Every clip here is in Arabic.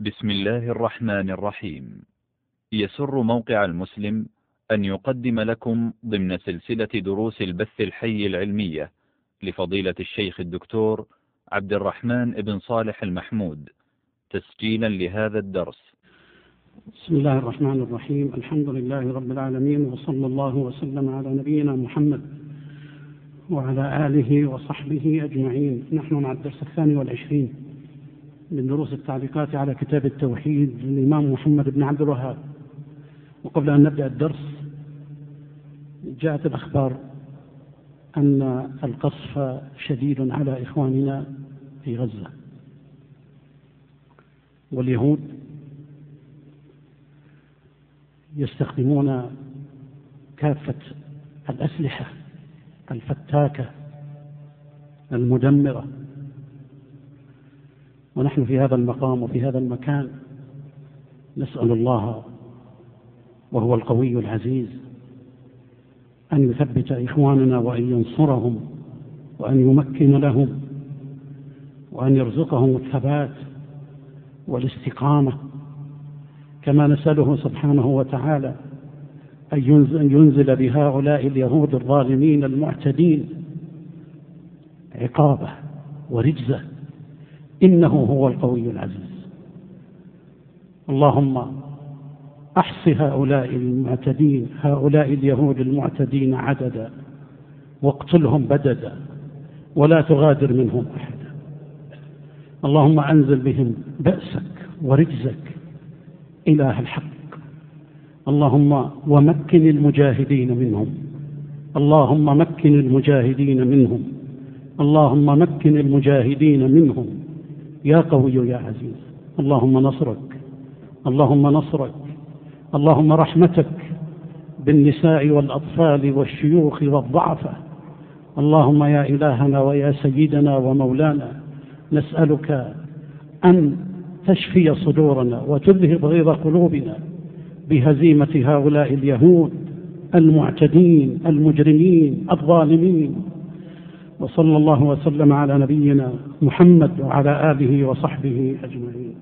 بسم الله الرحمن الرحيم. يسر موقع المسلم أن يقدم لكم ضمن سلسلة دروس البث الحي العلمية لفضيلة الشيخ الدكتور عبد الرحمن بن صالح المحمود تسجيلا لهذا الدرس. بسم الله الرحمن الرحيم. الحمد لله رب العالمين، وصلى الله وسلم على نبينا محمد وعلى آله وصحبه أجمعين. نحن مع الدرس 22 من دروس التعليقات على كتاب التوحيد للإمام محمد بن عبد الوهاب. وقبل أن نبدأ الدرس، جاءت الأخبار أن القصف شديد على إخواننا في غزة، واليهود يستخدمون كافة الأسلحة الفتاكة المدمرة، ونحن في هذا المقام وفي هذا المكان نسأل الله وهو القوي العزيز أن يثبت إخواننا وأن ينصرهم وأن يمكن لهم وأن يرزقهم الثبات والاستقامة، كما نسأله سبحانه وتعالى أن ينزل بهؤلاء اليهود الظالمين المعتدين عقابه ورجزه، إنه هو القوي العزيز. اللهم أحص هؤلاء المعتدين، هؤلاء اليهود المعتدين عددا، واقتلهم بددا، ولا تغادر منهم أحدا. اللهم أنزل بهم بأسك ورجزك إله الحق. اللهم ومكن المجاهدين منهم، اللهم مكن المجاهدين منهم، اللهم مكن المجاهدين منهم يا قوي يا عزيز. اللهم نصرك، اللهم نصرك، اللهم رحمتك بالنساء والأطفال والشيوخ والضعفاء. اللهم يا إلهنا ويا سيدنا ومولانا، نسألك أن تشفي صدورنا وتذهب غيظ قلوبنا بهزيمة هؤلاء اليهود المعتدين المجرمين الظالمين. وصلى الله وسلم على نبينا محمد وعلى آله وصحبه أجمعين.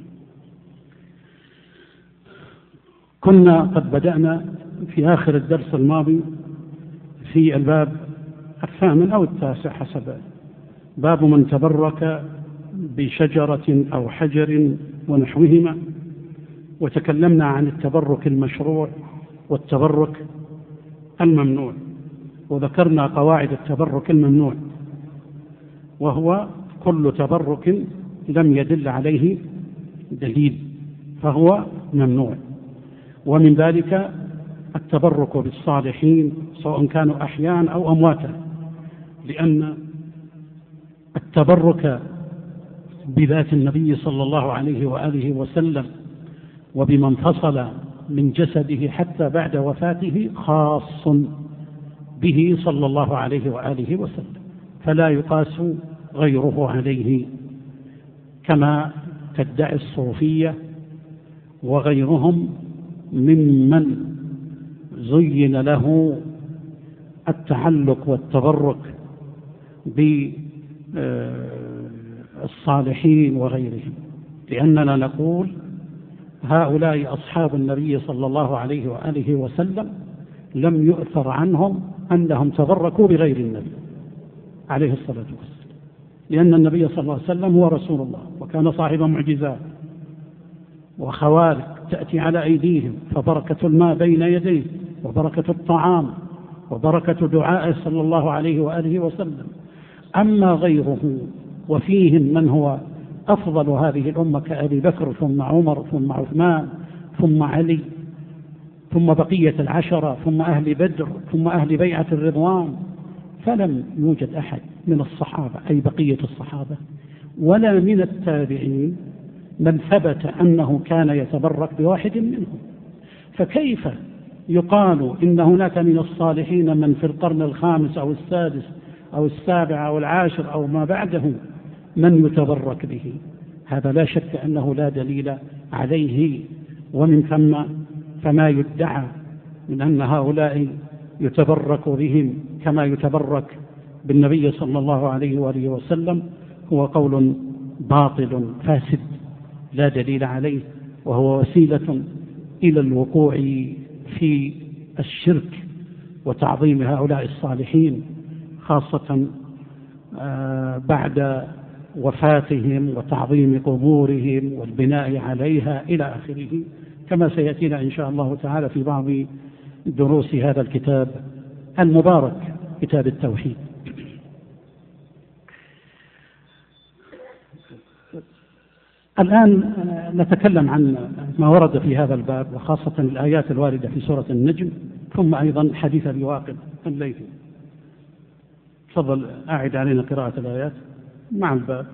كنا قد بدأنا في آخر الدرس الماضي في الباب 8 أو 9 حسب، باب من تبرك بشجرة أو حجر ونحوهما، وتكلمنا عن التبرك المشروع والتبرك الممنوع، وذكرنا قواعد التبرك الممنوع، وهو كل تبرك لم يدل عليه دليل فهو ممنوع. ومن ذلك التبرك بالصالحين سواء كانوا أحياء أو أمواتا، لأن التبرك بذات النبي صلى الله عليه وآله وسلم وبمن فصل من جسده حتى بعد وفاته خاص به صلى الله عليه وآله وسلم، فلا يقاس غيره عليه، كما تدعي الصوفية وغيرهم ممن زين له التعلق والتبرك بالصالحين وغيرهم، لأننا نقول هؤلاء أصحاب النبي صلى الله عليه وآله وسلم لم يؤثر عنهم أنهم تبركوا بغير النبي عليه الصلاة والسلام، لأن النبي صلى الله عليه وسلم هو رسول الله، وكان صاحب معجزات وخوارق تأتي على أيديهم، فبركة الماء بين يديه، وبركة الطعام، وبركة دعائه صلى الله عليه وآله وسلم. أما غيره وفيهم من هو أفضل هذه الأمة كأبي بكر ثم عمر ثم عثمان ثم علي ثم بقية العشرة ثم أهل بدر ثم أهل بيعة الرضوان، فلم يوجد أحد من الصحابة أي بقية الصحابة ولا من التابعين من ثبت أنه كان يتبرك بواحد منهم. فكيف يقال إن هناك من الصالحين من في القرن الخامس أو السادس أو السابع أو العاشر أو ما بعده من يتبرك به؟ هذا لا شك أنه لا دليل عليه. ومن ثم فما يدعى من أن هؤلاء يتبرك بهم كما يتبرك بالنبي صلى الله عليه وآله وسلم هو قول باطل فاسد لا دليل عليه، وهو وسيلة إلى الوقوع في الشرك وتعظيم هؤلاء الصالحين، خاصة بعد وفاتهم وتعظيم قبورهم والبناء عليها إلى آخره، كما سيأتينا إن شاء الله تعالى في بعض دروس هذا الكتاب المبارك، كتاب التوحيد. الآن نتكلم عن ما ورد في هذا الباب، وخاصة الآيات الواردة في سورة النجم، ثم أيضا حديث الواقد الليثي. تفضل أعد علينا قراءة الآيات مع الباب.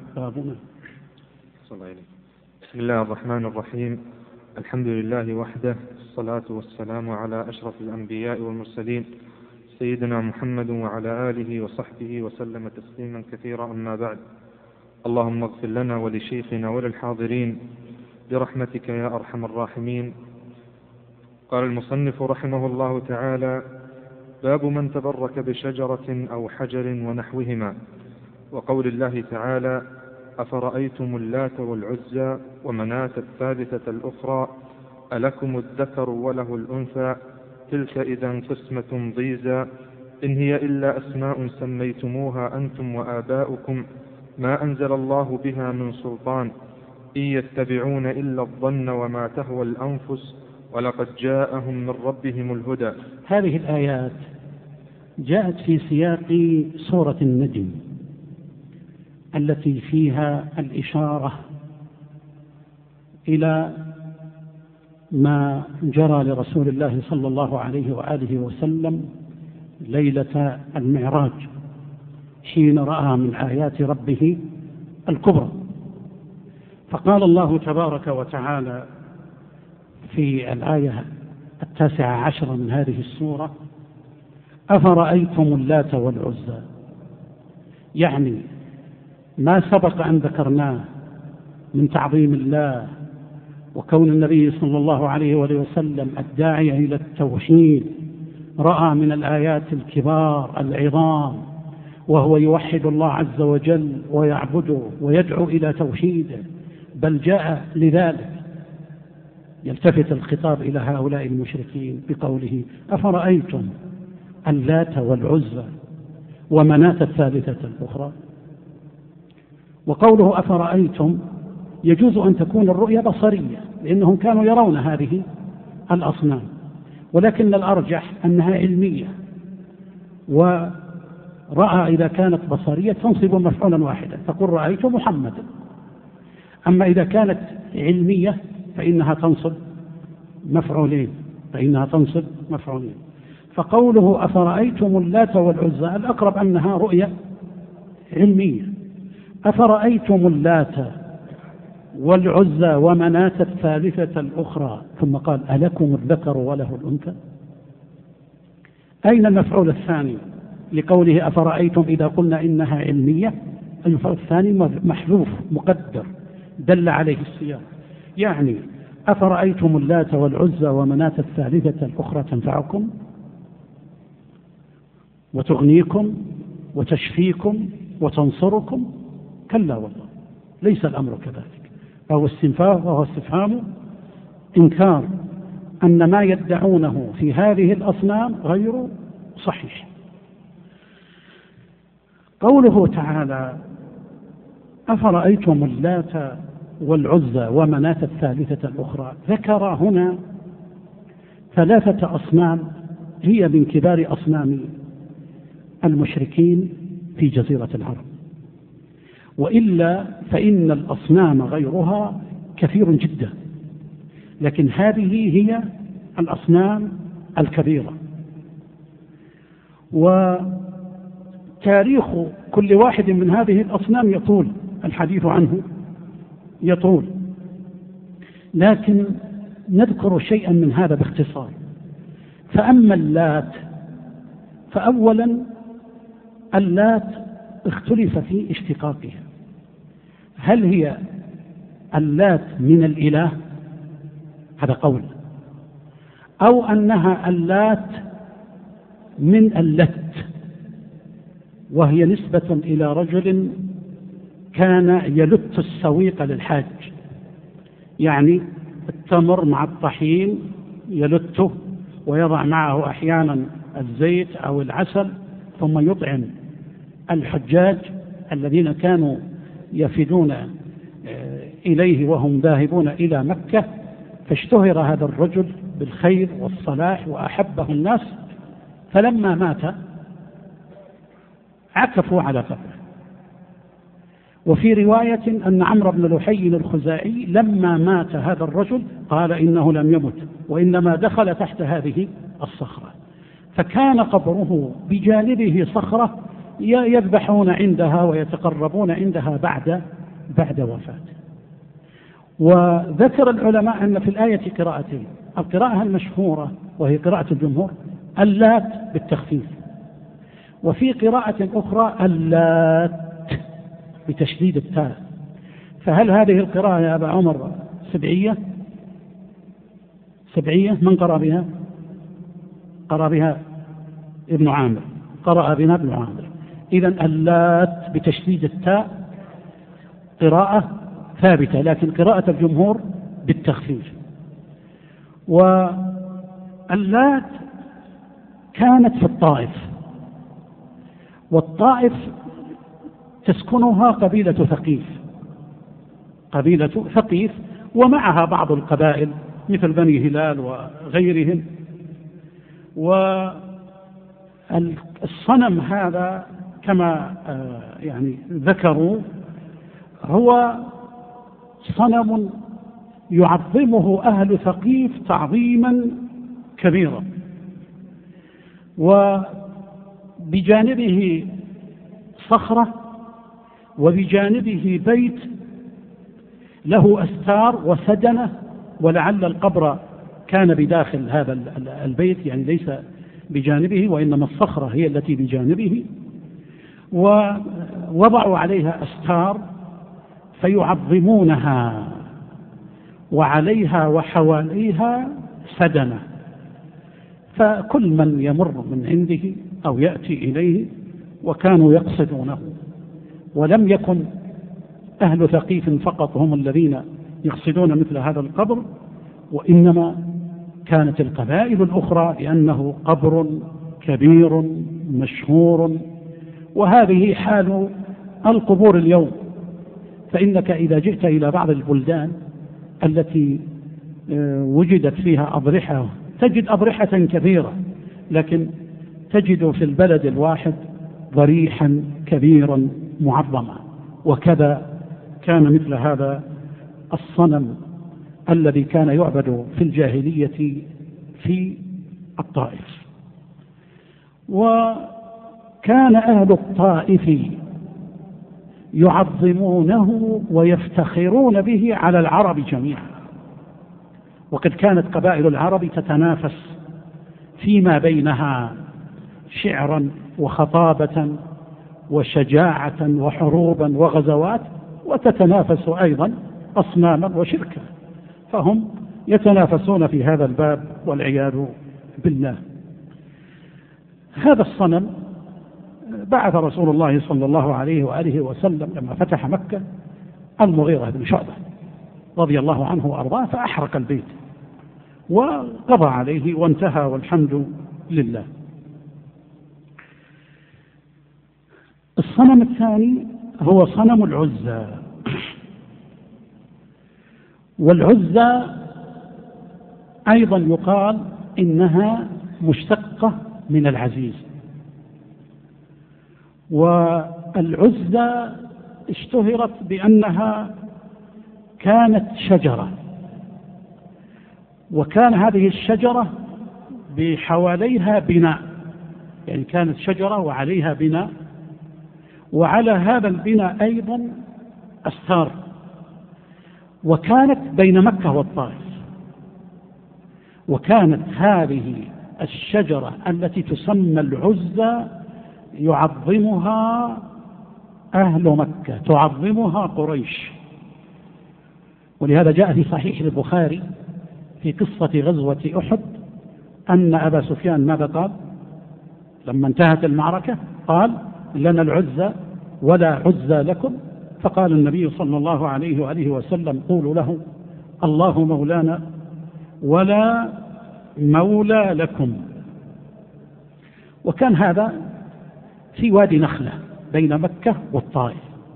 بسم الله الرحمن الرحيم. الحمد لله وحده، الصلاة والسلام على أشرف الأنبياء والمرسلين سيدنا محمد وعلى آله وصحبه وسلم تسليما كثيرا، أما بعد. اللهم اغفر لنا ولشيخنا وللحاضرين برحمتك يا أرحم الراحمين. قال المصنف رحمه الله تعالى: باب من تبرك بشجرة أو حجر ونحوهما، وقول الله تعالى: أفرأيتم اللات والعزى ومناة الثالثة الأخرى ألكم الذكر وله الأنثى تلك إذا قسمة ضيزى إن هي إلا أسماء سميتموها أنتم وآباؤكم ما أنزل الله بها من سلطان إن يتبعون إلا الظن وما تهوى الأنفس ولقد جاءهم من ربهم الهدى. هذه الآيات جاءت في سياق سورة النجم التي فيها الإشارة إلى ما جرى لرسول الله صلى الله عليه وآله وسلم ليلة المعراج، حين رأى من آيات ربه الكبرى. فقال الله تبارك وتعالى في الآية 19 من هذه السورة: أفرأيتم اللات والعزى، يعني ما سبق أن ذكرناه من تعظيم الله وكون النبي صلى الله عليه وسلم الداعي إلى التوحيد رأى من الآيات الكبار العظام، وهو يوحد الله عز وجل ويعبده ويدعو إلى توحيده، بل جاء لذلك. يلتفت الخطاب إلى هؤلاء المشركين بقوله: أفرأيتم اللات والعزى ومناة الثالثة الأخرى. وقوله أفرأيتم يجوز أن تكون الرؤية بصرية، لأنهم كانوا يرون هذه الأصنام، ولكن الأرجح أنها علمية، ورأى إذا كانت بصرية تنصب مفعولا واحدا، تقول رأيت محمدا. أما إذا كانت علمية فإنها تنصب مفعولين، فقوله أفرأيتم اللات والعزى الأقرب أنها رؤية علمية. أفرأيتم اللات والعزى ومناة الثالثة الأخرى، ثم قال: ألكم الذكر وله الأنثى. أين المفعول الثاني لقوله أفرأيتم؟ إذا قلنا إنها علمية المفعول الثاني محذوف مقدر دل عليه السياق، يعني أفرأيتم اللات والعزى ومناة الثالثة الأخرى تنفعكم وتغنيكم وتشفيكم وتنصركم؟ كلا والله، ليس الأمر كذلك. فهو استفهام إنكار أن ما يدعونه في هذه الأصنام غير صحيح. قوله تعالى: أفرأيتم اللات والعزى ومناة الثالثة الأخرى، ذكر هنا 3 أصنام هي من كبار أصنام المشركين في جزيرة العرب، وإلا فإن الأصنام غيرها كثير جدا، لكن هذه هي الأصنام الكبيرة. وتاريخ كل واحد من هذه الأصنام يطول، الحديث عنه يطول، لكن نذكر شيئا من هذا باختصار. فأما اللات، فأولا اللات اختلف في اشتقاقها، هل هي اللات من الإله؟ هذا قول، أو أنها اللات من اللت، وهي نسبة إلى رجل كان يلت السويق للحاج، يعني التمر مع الطحين يلته ويضع معه أحيانا الزيت أو العسل، ثم يطعم الحجاج الذين كانوا يفدون إليه وهم ذاهبون إلى مكة. فاشتهر هذا الرجل بالخير والصلاح وأحبه الناس، فلما مات عكفوا على قبره. وفي رواية أن عمرو بن لحي الخزاعي لما مات هذا الرجل قال إنه لم يمت وإنما دخل تحت هذه الصخرة، فكان قبره بجانبه صخرة يذبحون عندها ويتقربون عندها بعد وفاته. وذكر العلماء أن في الآية قراءتين: القراءة المشهورة وهي قراءة الجمهور اللات بالتخفيف، وفي قراءة أخرى اللات بتشديد التاء. فهل هذه القراءة يا أبا عمر سبعية؟ من قرأ بها؟ قرأ بها ابن عامر، قرأ بها ابن عامر. إذن اللات بتشديد التاء قراءة ثابتة، لكن قراءة الجمهور بالتخفيف. واللات كانت في الطائف، والطائف تسكنها قبيلة ثقيف، ومعها بعض القبائل مثل بني هلال وغيرهم. والصنم هذا كما يعني ذكروا هو صنم يعظمه أهل ثقيف تعظيما كبيرا، وبجانبه صخرة وبجانبه بيت له أستار وسدنة، ولعل القبر كان بداخل هذا البيت، يعني ليس بجانبه وإنما الصخرة هي التي بجانبه، ووضعوا عليها أستار فيعظمونها، وعليها وحواليها سدنة، فكل من يمر من عنده أو يأتي إليه وكانوا يقصدونه. ولم يكن أهل ثقيف فقط هم الذين يقصدون مثل هذا القبر، وإنما كانت القبائل الأخرى، لأنه قبر كبير مشهور. وهذه حال القبور اليوم، فإنك إذا جئت إلى بعض البلدان التي وجدت فيها أضرحة تجد أضرحة كثيرة، لكن تجد في البلد الواحد ضريحا كبيرا معظما. وكذا كان مثل هذا الصنم الذي كان يعبد في الجاهلية في الطائف. وكان أهل الطائف يعظمونه ويفتخرون به على العرب جميعا، وقد كانت قبائل العرب تتنافس فيما بينها شعرا وخطابة وشجاعة وحروبا وغزوات، وتتنافس أيضا أصناما وشركا، فهم يتنافسون في هذا الباب والعياذ بالله. هذا الصنم بعث رسول الله صلى الله عليه وآله وسلم لما فتح مكة المغيرة بن شعبة رضي الله عنه وأرضاه، فأحرق البيت وقضى عليه وانتهى، والحمد لله. الصنم الثاني هو صنم العزى. والعزى أيضا يقال إنها مشتقة من العزيز. والعزى اشتهرت بأنها كانت شجرة، وكان هذه الشجرة بحواليها بناء، يعني كانت شجرة وعليها بناء، وعلى هذا البناء أيضا أستار، وكانت بين مكة والطائف. وكانت هذه الشجرة التي تسمى العزى يعظمها أهل مكة، تعظمها قريش. ولهذا جاء في صحيح البخاري في قصة غزوة أحد أن أبا سفيان ماذا قال لما انتهت المعركة؟ قال: لنا العزى ولا عزى لكم. فقال النبي صلى الله عليه وآله وسلم: قولوا له الله مولانا ولا مولى لكم. وكان هذا في وادي نخلة بين مكة والطائف.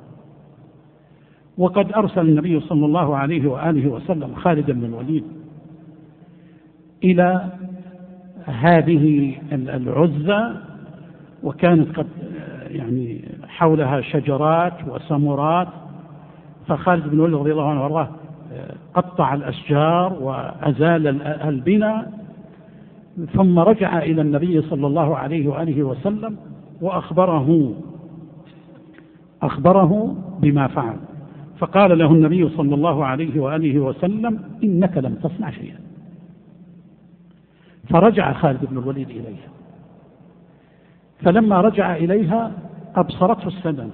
وقد أرسل النبي صلى الله عليه وآله وسلم خالد بن الوليد إلى هذه العزة، وكانت قد يعني حولها شجرات وسمرات، فخالد بن الوليد رضي الله عنه وارضاه قطع الأشجار وأزال البناء، ثم رجع إلى النبي صلى الله عليه وآله وسلم وأخبره بما فعل. فقال له النبي صلى الله عليه وآله وسلم: إنك لم تصنع شيئا. فرجع خالد بن الوليد إليها، فلما رجع إليها أبصرته السدنة،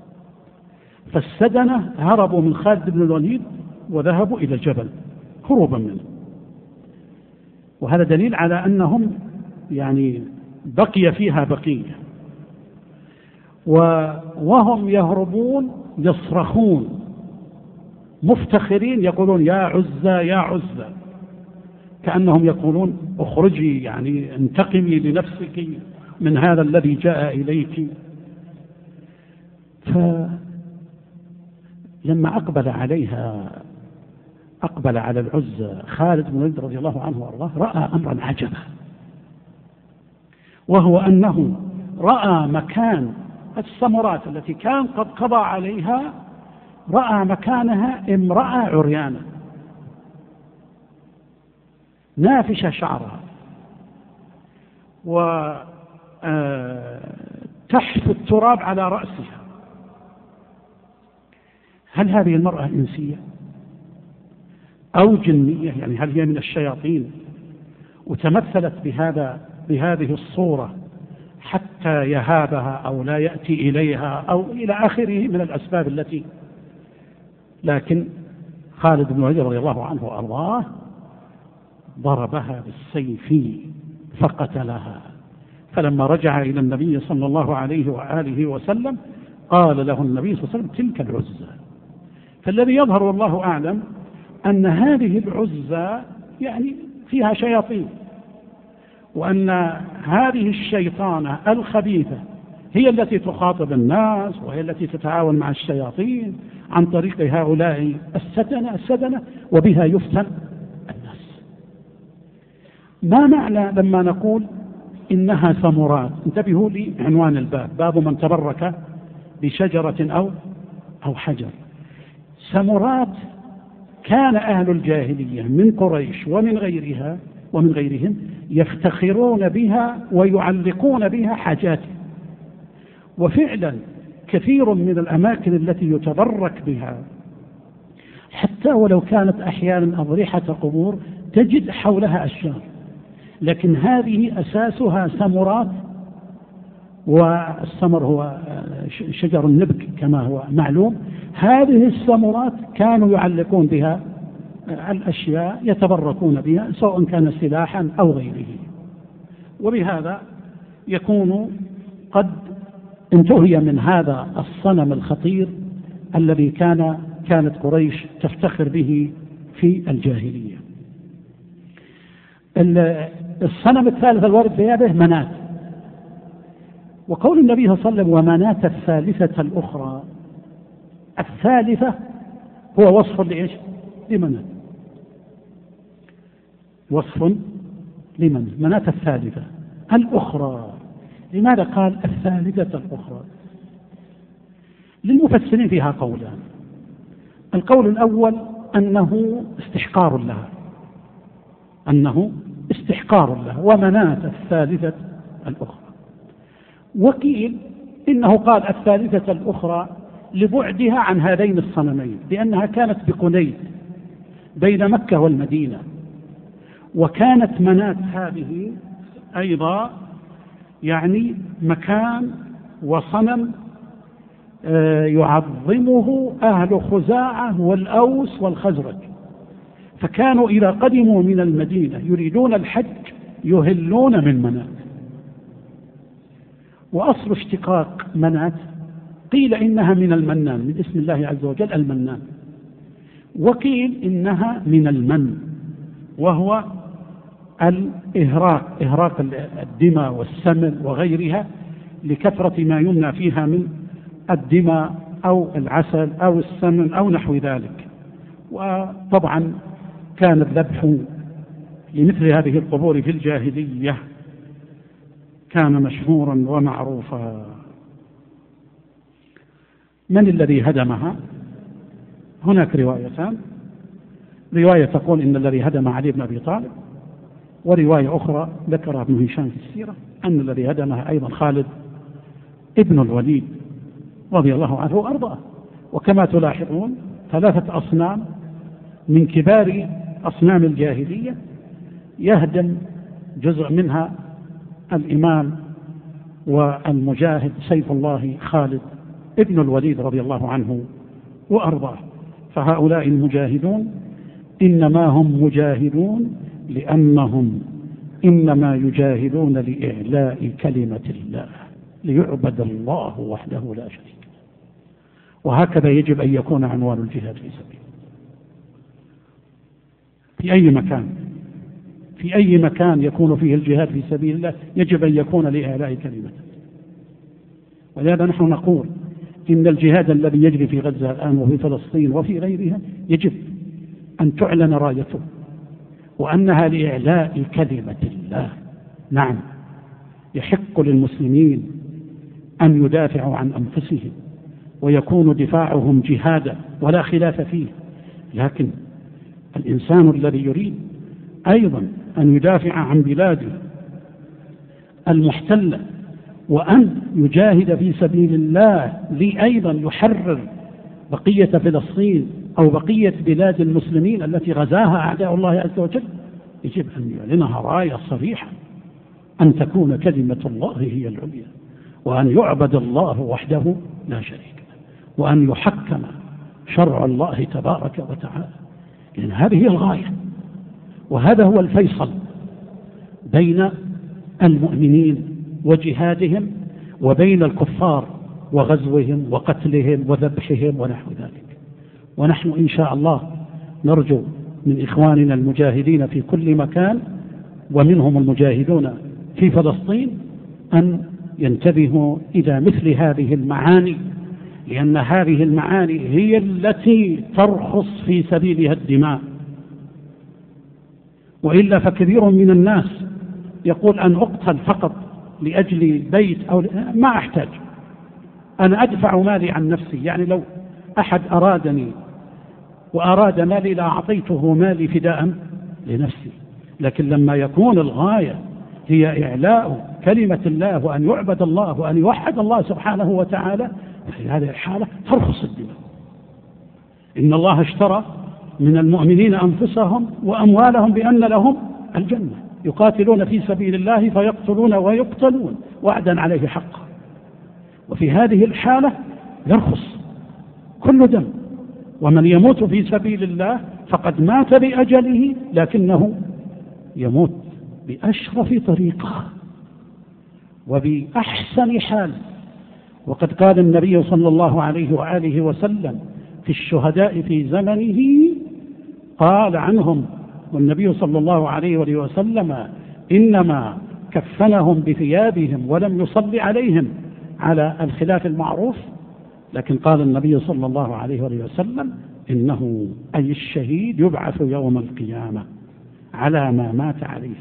فالسدنة هربوا من خالد بن الوليد وذهبوا إلى الجبل هروبا منه. وهذا دليل على أنهم يعني بقي فيها بقية، وهم يهربون يصرخون مفتخرين يقولون: يا عزة يا عزة، كأنهم يقولون: اخرجي، يعني انتقمي لنفسك من هذا الذي جاء إليك. فلما أقبل على العزة خالد بن الوليد رضي الله عنه وارضاه، رأى أمرا عجبا، وهو أنه رأى مكان السمرات التي كان قد قضى عليها، رأى مكانها امرأة عريانة نافشة شعرها وتحف التراب على رأسها. هل هذه المرأة إنسية أو جنية؟ يعني هل هي من الشياطين وتمثلت بهذه الصورة حتى يهابها أو لا يأتي إليها أو إلى آخره من الأسباب التي. لكن خالد بن الوليد رضي الله عنه وأرضاه ضربها بالسيف فقتلها. فلما رجع إلى النبي صلى الله عليه وآله وسلم قال له النبي صلى الله عليه وسلم: تلك العزة. فالذي يظهر والله أعلم أن هذه العزة يعني فيها شياطين، وأن هذه الشيطانة الخبيثة هي التي تخاطب الناس، وهي التي تتعاون مع الشياطين عن طريق هؤلاء السدنة، وبها يفتن الناس. ما معنى لما نقول إنها ثمرات؟ انتبهوا لي عنوان الباب: باب من تبرك بشجرة أو حجر. ثمرات كان أهل الجاهلية من قريش ومن غيرهم يفتخرون بها ويعلقون بها حاجاتهم. وفعلا كثير من الأماكن التي يتبرك بها، حتى ولو كانت أحيانا أضرحة قبور، تجد حولها أشجار، لكن هذه أساسها ثمرات، والثمر هو شجر النبك كما هو معلوم. هذه الثمرات كانوا يعلقون بها الأشياء يتبركون بها، سواء كان سلاحا أو غيره. وبهذا يكون قد انتهي من هذا الصنم الخطير الذي كانت قريش تفتخر به في الجاهلية. الصنم الثالث الوارد في هذه منات. وقول النبي صلى الله عليه وسلم: ومنات الثالثة الأخرى، الثالثة هو وصف لإيش؟ لمنات، وصف لمنات. منات الثالثة الأخرى. لماذا قال الثالثة الأخرى؟ للمفسرين فيها قولان. القول الأول أنه استحقار لها، ومنات الثالثة الأخرى. وقيل إنه قال الثالثة الأخرى لبعدها عن هذين الصنمين، لأنها كانت بقنيد بين مكة والمدينة، وكانت منات هذه أيضا يعني مكان وصنم يعظمه أهل خزاعة والأوس والخزرج، فكانوا إذا قدموا من المدينة يريدون الحج يهلون من منات. وأصل اشتقاق منات قيل إنها من المنان، من اسم الله عز وجل المنان، وقيل إنها من المن، وهو إهراق الدماء والسمن وغيرها لكثرة ما يمنع فيها من الدماء أو العسل أو السمن أو نحو ذلك. وطبعا كان الذبح لمثل هذه القبور في الجاهلية كان مشهورا ومعروفا. من الذي هدمها؟ هناك روايتان، رواية تقول إن الذي هدم علي بن أبي طالب، ورواية أخرى ذكرها ابن هشام في السيرة أن الذي هدمها أيضا خالد ابن الوليد رضي الله عنه وأرضاه. وكما تلاحظون 3 أصنام من كبار أصنام الجاهلية يهدم جزء منها الإمام والمجاهد سيف الله خالد ابن الوليد رضي الله عنه وأرضاه. فهؤلاء المجاهدون إنما هم مجاهدون لأنهم إنما يجاهدون لإعلاء كلمة الله، ليعبد الله وحده لا شريك له. وهكذا يجب أن يكون عنوان الجهاد في سبيل في أي مكان يكون فيه الجهاد في سبيل الله يجب أن يكون لإعلاء كلمة. ولهذا نحن نقول إن الجهاد الذي يجري في غزة الآن وفي فلسطين وفي غيرها يجب أن تعلن رايته، وأنها لإعلاء كلمة الله. نعم، يحق للمسلمين أن يدافعوا عن أنفسهم ويكون دفاعهم جهادا ولا خلاف فيه، لكن الإنسان الذي يريد أيضا أن يدافع عن بلاده المحتلة وأن يجاهد في سبيل الله لأيضا يحرر بقية فلسطين أو بقية بلاد المسلمين التي غزاها أعداء الله عز وجل، يجب أن يعلنها راية صريحة أن تكون كلمة الله هي العليا، وأن يعبد الله وحده لا شريك له، وأن يحكم شرع الله تبارك وتعالى. لأن هذه هي الغاية، وهذا هو الفيصل بين المؤمنين وجهادهم وبين الكفار وغزوهم وقتلهم وذبحهم ونحو ذلك. ونحن إن شاء الله نرجو من إخواننا المجاهدين في كل مكان ومنهم المجاهدون في فلسطين أن ينتبهوا إلى مثل هذه المعاني، لأن هذه المعاني هي التي ترخص في سبيلها الدماء. وإلا فكثير من الناس يقول أن أقتل فقط لأجل بيت أو ما أحتاج، أنا أدفع مالي عن نفسي. يعني لو أحد أرادني وأراد مالي لأعطيته مالي فداء لنفسي، لكن لما يكون الغاية هي إعلاء كلمة الله وأن يعبد الله وأن يوحد الله سبحانه وتعالى، في هذه الحالة ترخص الدماء. إن الله اشترى من المؤمنين أنفسهم وأموالهم بأن لهم الجنة، يقاتلون في سبيل الله فيقتلون ويقتلون وعدا عليه حقا. وفي هذه الحالة يرخص كل دم، ومن يموت في سبيل الله فقد مات بأجله، لكنه يموت بأشرف طريقة وبأحسن حال. وقد قال النبي صلى الله عليه وآله وسلم في الشهداء في زمنه، قال عنهم والنبي صلى الله عليه وآله وسلم إنما كفنهم بثيابهم ولم يصلي عليهم على الخلاف المعروف، لكن قال النبي صلى الله عليه وآله وسلم إنه أي الشهيد يبعث يوم القيامة على ما مات عليه.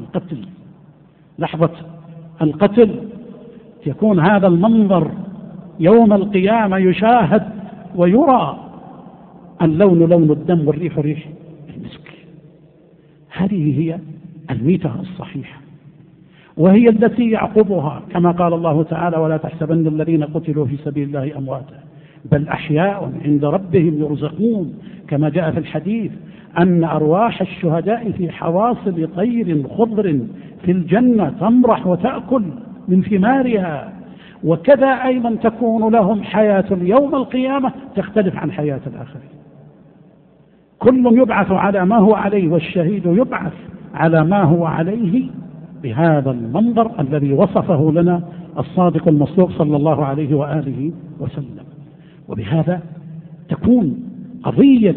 لحظة القتل يكون هذا المنظر يوم القيامة يشاهد ويرى، اللون لون الدم والريح ريح المسك. هذه هي الميتة الصحيحة، وهي التي يعقبها كما قال الله تعالى ولا تحسبن الذين قتلوا في سبيل الله أمواتا بل أحياء عند ربهم يرزقون، كما جاء في الحديث أن أرواح الشهداء في حواصل طير خضر في الجنة تمرح وتأكل من ثمارها، وكذا أيضا تكون لهم حياة يوم القيامة تختلف عن حياة الآخرين. كل يبعث على ما هو عليه، والشهيد يبعث على ما هو عليه بهذا المنظر الذي وصفه لنا الصادق المصدوق صلى الله عليه وآله وسلم. وبهذا تكون قضية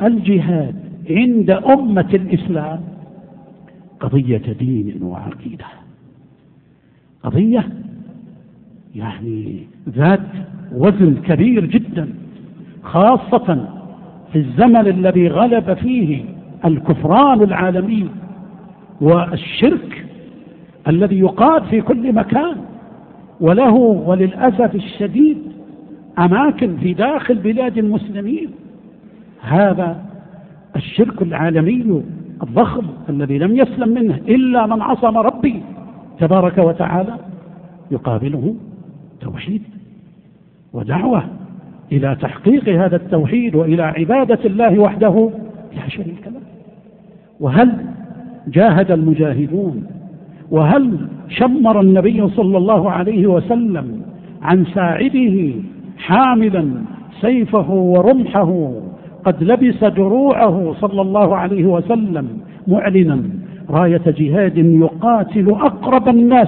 الجهاد عند أمة الإسلام قضية دين وعقيدة، قضية يعني ذات وزن كبير جدا، خاصة في الزمن الذي غلب فيه الكفران العالمي والشرك الذي يقاد في كل مكان، وله وللأسف الشديد أماكن في داخل بلاد المسلمين. هذا الشرك العالمي الضخم الذي لم يسلم منه إلا من عصم ربي تبارك وتعالى، يقابله توحيد ودعوة إلى تحقيق هذا التوحيد وإلى عبادة الله وحده لا شريك له. وهل جاهد المجاهدون، وهل شمر النبي صلى الله عليه وسلم عن ساعده حاملا سيفه ورمحه قد لبس دروعه صلى الله عليه وسلم معلنا راية جهاد يقاتل أقرب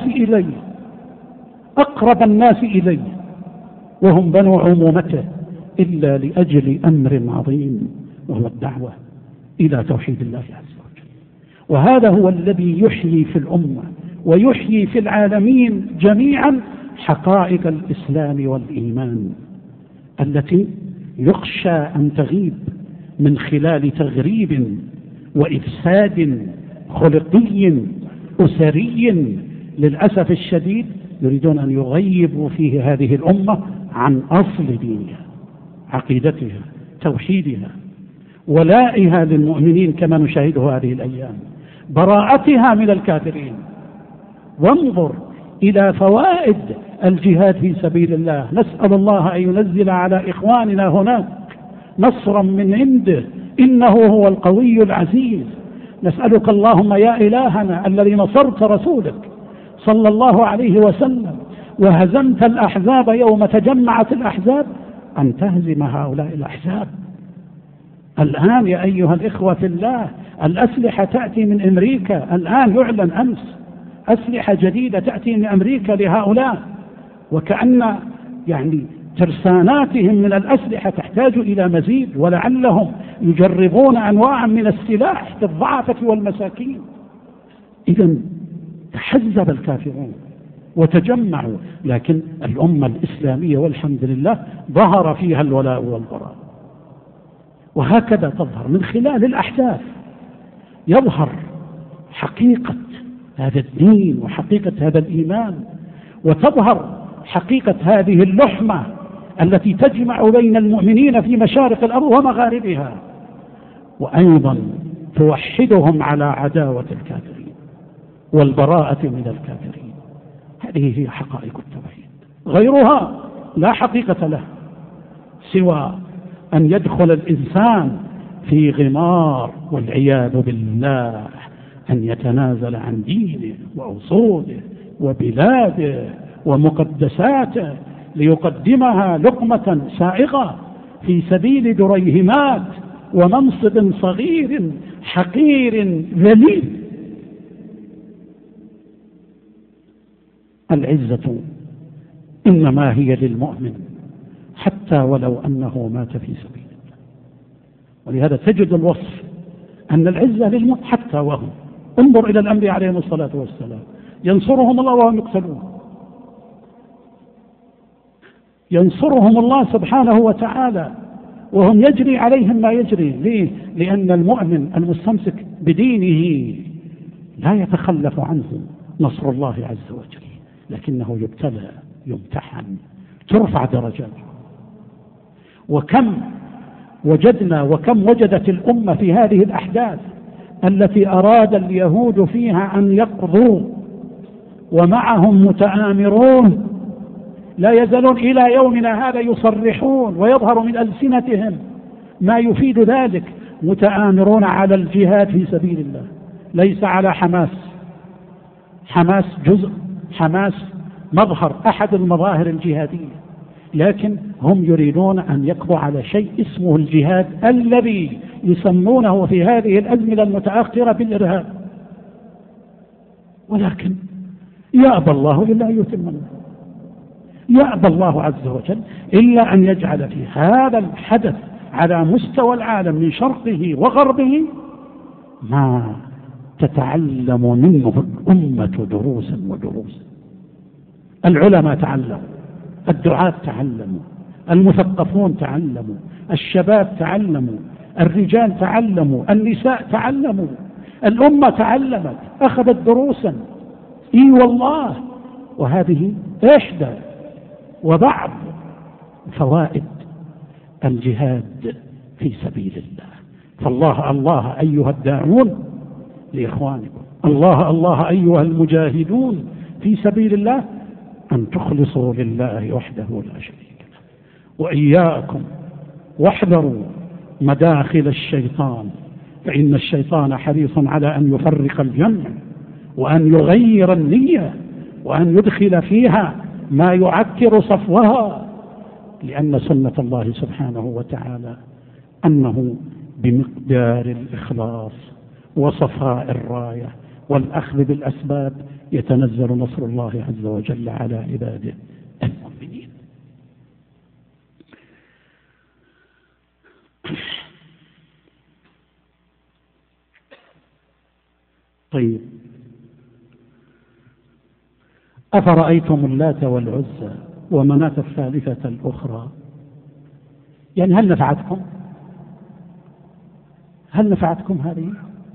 الناس إليه وهم بنو عمومته، إلا لأجل أمر عظيم وهو الدعوة إلى توحيد الله عز وجل. وهذا هو الذي يحيي في الأمة ويحيي في العالمين جميعا حقائق الإسلام والإيمان التي يخشى أن تغيب من خلال تغريب وإفساد خلقي أسري للأسف الشديد يريدون أن يغيبوا فيه هذه الأمة عن أصل دينها، عقيدتها، توحيدها، ولائها للمؤمنين كما نشاهده هذه الأيام، براءتها من الكافرين. وانظر إلى فوائد الجهاد في سبيل الله. نسأل الله أن ينزل على إخواننا هناك نصرا من عنده، إنه هو القوي العزيز. نسألك اللهم يا إلهنا الذي نصرت رسولك صلى الله عليه وسلم وهزمت الأحزاب يوم تجمعت الأحزاب أن تهزم هؤلاء الأحزاب. الآن يا أيها الإخوة في الله الأسلحة تأتي من أمريكا، الآن يعلن أمس أسلحة جديدة تأتي من أمريكا لهؤلاء، وكأن يعني ترساناتهم من الأسلحة تحتاج إلى مزيد، ولعلهم يجربون أنواعا من السلاح في الضعفة والمساكين. إذن تحزب الكافرون وتجمعوا، لكن الأمة الإسلامية والحمد لله ظهر فيها الولاء والبراء. وهكذا تظهر من خلال الأحداث، يظهر حقيقة هذا الدين وحقيقة هذا الإيمان، وتظهر حقيقة هذه اللحمة التي تجمع بين المؤمنين في مشارق الأرض ومغاربها، وأيضا توحدهم على عداوة الكافرين والبراءة من الكافرين. هذه هي حقائق التوحيد، غيرها لا حقيقة له سوى أن يدخل الإنسان في غمار والعياذ بالله، أن يتنازل عن دينه وأصوله وبلاده ومقدساته ليقدمها لقمة سائغة في سبيل دريهمات ومنصب صغير حقير ذليل. العزة إنما هي للمؤمن حتى ولو أنه مات في سبيل الله. ولهذا تجد الوصف أن العزة للمؤمن حتى وهم. انظر إلى الأنبياء عليهم الصلاة والسلام، ينصرهم الله وهم يقتلون، ينصرهم الله سبحانه وتعالى وهم يجري عليهم ما يجري. ليه؟ لأن المؤمن المستمسك بدينه لا يتخلف عنه نصر الله عز وجل، لكنه يبتلى يمتحن ترفع درجاته. وكم وجدنا وكم وجدت الأمة في هذه الأحداث التي أراد اليهود فيها أن يقضوا ومعهم متآمرون لا يزالون إلى يومنا هذا يصرحون ويظهر من ألسنتهم ما يفيد ذلك، متآمرون على الجهاد في سبيل الله، ليس على حماس. حماس جزء، حماس مظهر أحد المظاهر الجهادية، لكن هم يريدون أن يقضوا على شيء اسمه الجهاد الذي يسمونه في هذه الأزمنة المتأخرة بالإرهاب. ولكن يأبى الله إلا أن يتم النصر، يأبى الله عز وجل إلا أن يجعل في هذا الحدث على مستوى العالم من شرقه وغربه ما تتعلم منه الأمة دروسا ودروسا. العلماء تعلموا، الدعاة تعلموا، المثقفون تعلموا، الشباب تعلموا، الرجال تعلموا، النساء تعلموا، الأمة تعلمت، أخذت دروسا. إي والله، وهذه إحدى وبعض فوائد الجهاد في سبيل الله. فالله الله أيها الداعون لإخوانكم، الله الله أيها المجاهدون في سبيل الله، أن تخلصوا لله وحده لا شريك له. وإياكم واحذروا مداخل الشيطان، فإن الشيطان حريص على أن يفرق الجمع وأن يغير النية وأن يدخل فيها ما يعكر صفوها، لأن سنة الله سبحانه وتعالى أنه بمقدار الإخلاص وصفاء الراية والأخذ بالأسباب يتنزل نصر الله عز وجل على عباده المؤمنين. طيب، أفرأيتم اللات والعزى ومناة الثالثة الأخرى، يعني هل نفعتكم هذه؟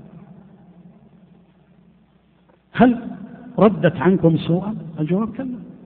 هل ردت عنكم سوءا؟ الجواب كلا،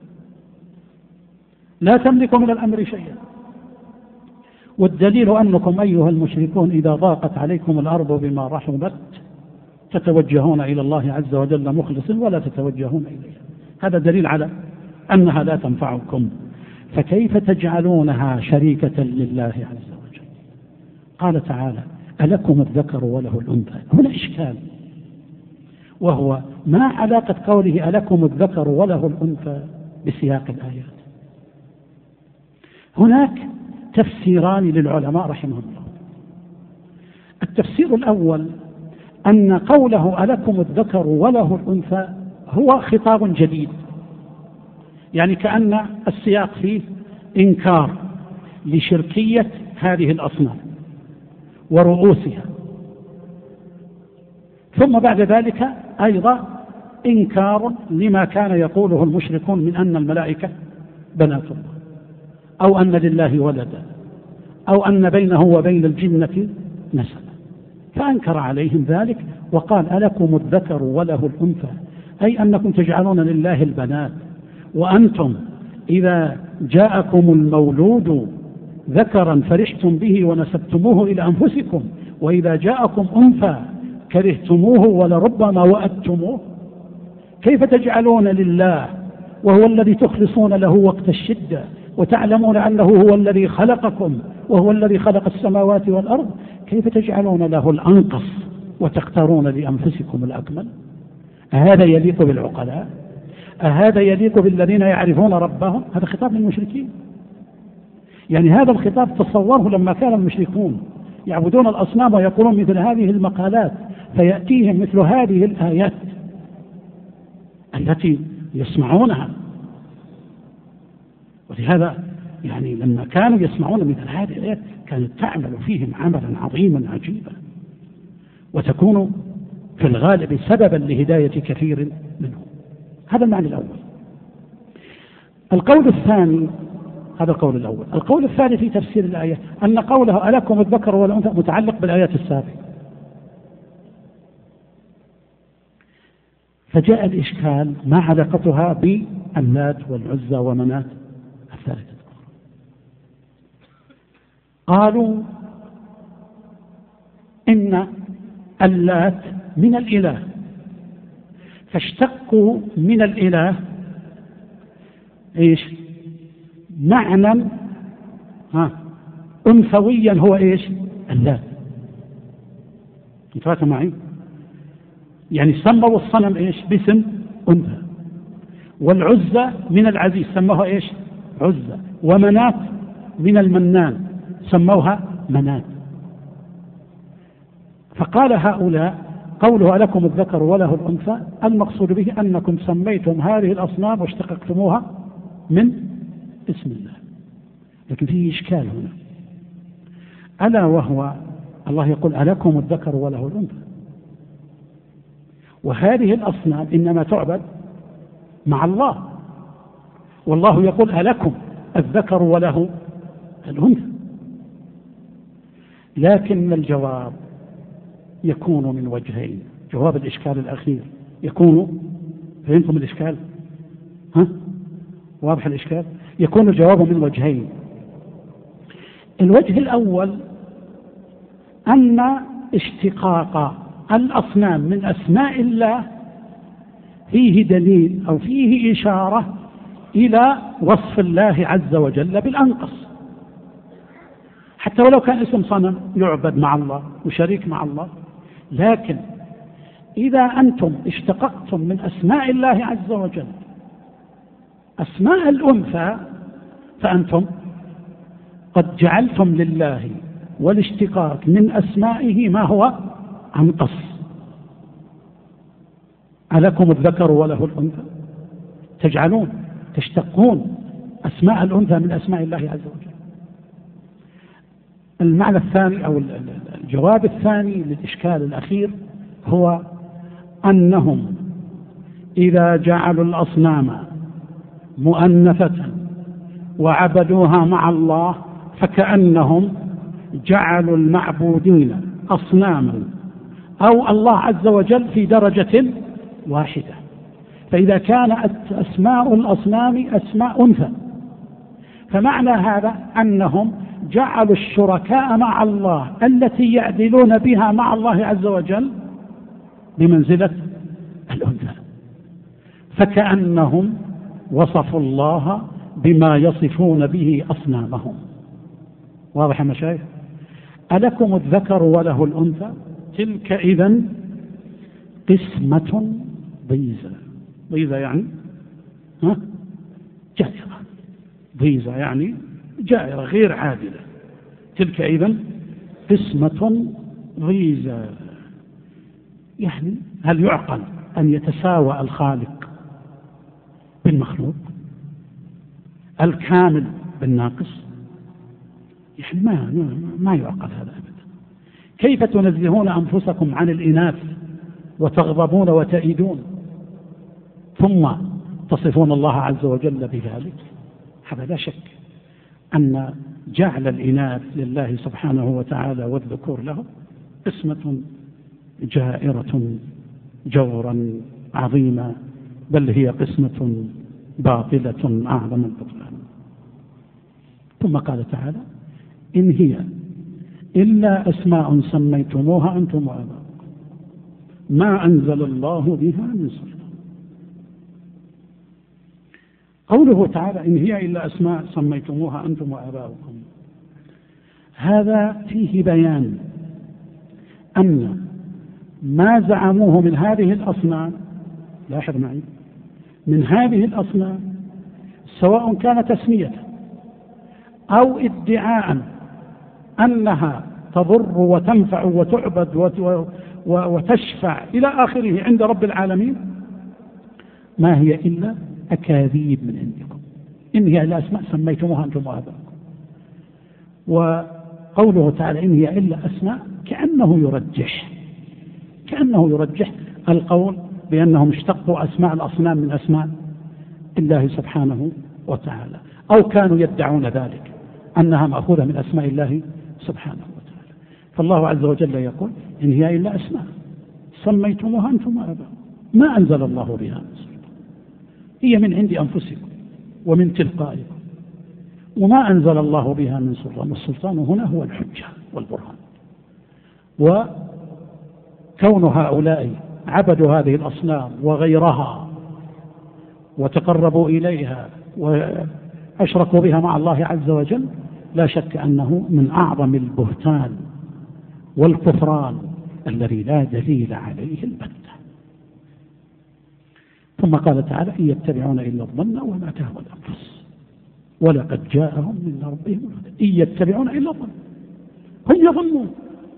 لا تملكوا من الأمر شيئا. والدليل أنكم أيها المشركون إذا ضاقت عليكم الأرض بما رحبت تتوجهون إلى الله عز وجل مخلصين ولا تتوجهون إليها. هذا دليل على أنها لا تنفعكم، فكيف تجعلونها شريكة لله عز وجل؟ قال تعالى: ألكم الذكر وله الأنثى. هنا إشكال، وهو ما علاقة قوله ألكم الذكر وله الأنثى بسياق الآيات؟ هناك تفسيران للعلماء رحمهم الله. التفسير الأول أن قوله ألكم الذكر وله الأنثى هو خطاب جديد، يعني كأن السياق فيه إنكار لشركية هذه الأصنام ورؤوسها، ثم بعد ذلك أيضا إنكار لما كان يقوله المشركون من أن الملائكة بنات الله، أو أن لله ولدا، أو أن بينه وبين الجنة نسبا، فأنكر عليهم ذلك وقال: ألكم الذكر وله الأنثى، أي أنكم تجعلون لله البنات، وأنتم إذا جاءكم المولود ذكرا فرحتم به ونسبتموه إلى أنفسكم، وإذا جاءكم أنثى كرهتموه ولربما وأدتموه. كيف تجعلون لله وهو الذي تخلصون له وقت الشدة وتعلمون أنه هو الذي خلقكم وهو الذي خلق السماوات والأرض، كيف تجعلون له الأنقص وتختارون لأنفسكم الأكمل؟ أهذا يليق بالعقلاء؟ أهذا يليق بالذين يعرفون ربهم؟ هذا خطاب للمشركين. يعني هذا الخطاب تصوره لما كان المشركون يعبدون الأصنام ويقولون مثل هذه المقالات، فيأتيهم مثل هذه الآيات التي يسمعونها. ولهذا يعني لما كانوا يسمعون مثل هذه الآيات كانت تعمل فيهم عملا عظيما عجيبا، وتكون في الغالب سببا لهداية كثير منهم. هذا المعنى الأول. القول الثاني، هذا القول الأول. القول الثاني في تفسير الآية أن قوله ألكم الذكر والأنثى متعلق بالآيات السابقة، فجاء الإشكال: ما علاقتها باللات والعزى ومناة الثالثة؟ قالوا إن اللات من الإله، فاشتقوا من الإله إيش؟ معنى أنثويا هو إيش؟ اللات. انتبهتوا معي؟ يعني سموا الصنم إيش؟ باسم أنثى. والعزة من العزيز سموها إيش؟ عزة. ومنات من المنان سموها منات. فقال هؤلاء: قوله ألكم الذكر وله الأنثى المقصود به أنكم سميتم هذه الأصنام واشتققتموها من اسم الله. لكن فيه إشكال هنا، ألا وهو الله يقول ألكم الذكر وله الأنثى، وهذه الأصنام إنما تعبد مع الله، والله يقول ألكم الذكر وله الأنثى. لكن الجواب يكون من وجهين، جواب الإشكال الأخير يكون، فهمتم الإشكال؟ واضح الإشكال؟ يكون الجواب من وجهين. الوجه الأول أن اشتقاق الأصنام من أسماء الله فيه دليل أو فيه إشارة إلى وصف الله عز وجل بالأنقص، حتى ولو كان اسم صنم يعبد مع الله وشريك مع الله. لكن إذا أنتم اشتققتم من أسماء الله عز وجل أسماء الأنثى فأنتم قد جعلتم لله والاشتقاق من أسمائه ما هو أنقص. ألكم الذكر وله الأنثى، تجعلون تشتقون أسماء الأنثى من أسماء الله عز وجل. المعنى الثاني أو الجواب الثاني للإشكال الأخير هو أنهم إذا جعلوا الأصنام مؤنثة وعبدوها مع الله فكأنهم جعلوا المعبودين أصناما أو الله عز وجل في درجة واحدة. فإذا كانت أسماء الأصنام أسماء أنثى فمعنى هذا أنهم جعلوا الشركاء مع الله التي يعدلون بها مع الله عز وجل بمنزلة الأنثى، فكأنهم وصفوا الله بما يصفون به أصنامهم. واضح يا مشايخ؟ ألكم الذكر وله الأنثى، تلك إذن قسمة ضيزى. ضيزى يعني جائرة، ضيزى يعني جائرة غير عادلة. تلك إذن قسمة ضيزى. يعني هل يعقل أن يتساوى الخالق بالمخلوق، الكامل بالناقص؟ يعني ما يعقل هذا أبدا. كيف تنزهون أنفسكم عن الإناث وتغضبون وتئدون ثم تصفون الله عز وجل بذلك؟ هذا لا شك أن جعل الإناث لله سبحانه وتعالى والذكور له قسمة جائرة جورا عظيما، بل هي قسمة باطلة أعظم البطلان. ثم قال تعالى إن هي إلا أسماء سميتموها أنتم وآباؤكم ما أنزل الله بها من سلطان. قوله تعالى إن هي إلا أسماء سميتموها أنتم وآباؤكم، هذا فيه بيان أن ما زعموه من هذه الأصنام، لاحظ معي، من هذه الأصنام سواء كانت تسمية أو ادعاء أنها تضر وتنفع وتعبد وتشفع إلى آخره عند رب العالمين، ما هي إلا أكاذيب من عندكم. إن هي إلا أسماء سميتموها أنتم وآباؤكم. وقوله تعالى إن هي إلا أسماء كأنه يرجح القول بأنهم اشتقوا أسماء الأصنام من أسماء الله سبحانه وتعالى، أو كانوا يدعون ذلك أنها مأخوذة من أسماء الله سبحانه وتعالى. فالله عز وجل يقول إن هي إلا أسماء سميتموها أنتم وآباؤكم ما أنزل الله بها من سلطان، هي من عند أنفسكم ومن تلقائكم وما أنزل الله بها من سلطان. السلطان هنا هو الحجة والبرهان. وكون هؤلاء عبدوا هذه الأصنام وغيرها وتقربوا إليها وأشركوا بها مع الله عز وجل لا شك أنه من أعظم البهتان والكفران الذي لا دليل عليه البتة. ثم قال تعالى إن يتبعون إلا الظن وما تهوى الأنفس ولقد جاءهم من ربهم الهدى. إن يتبعون إلا الظن، هم يظنون،